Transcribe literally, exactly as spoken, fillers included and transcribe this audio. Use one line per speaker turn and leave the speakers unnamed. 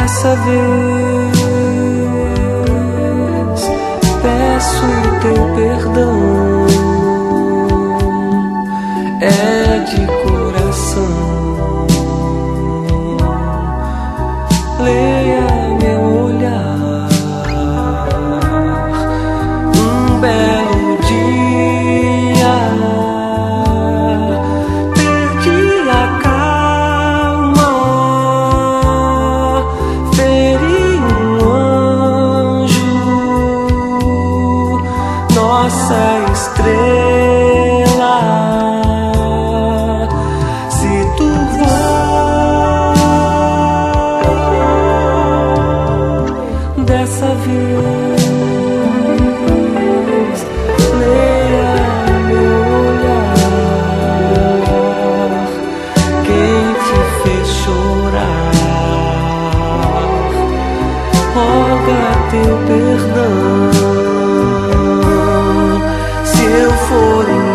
Dessa vez peço teu perdão, é de coração. Leia meu olhar, um belo dia, perdi a calma, feri um anjo, nossa estrela. Se tu dessa vez, leia meu olhar, quem te fez chorar, roga teu perdão. Se eu for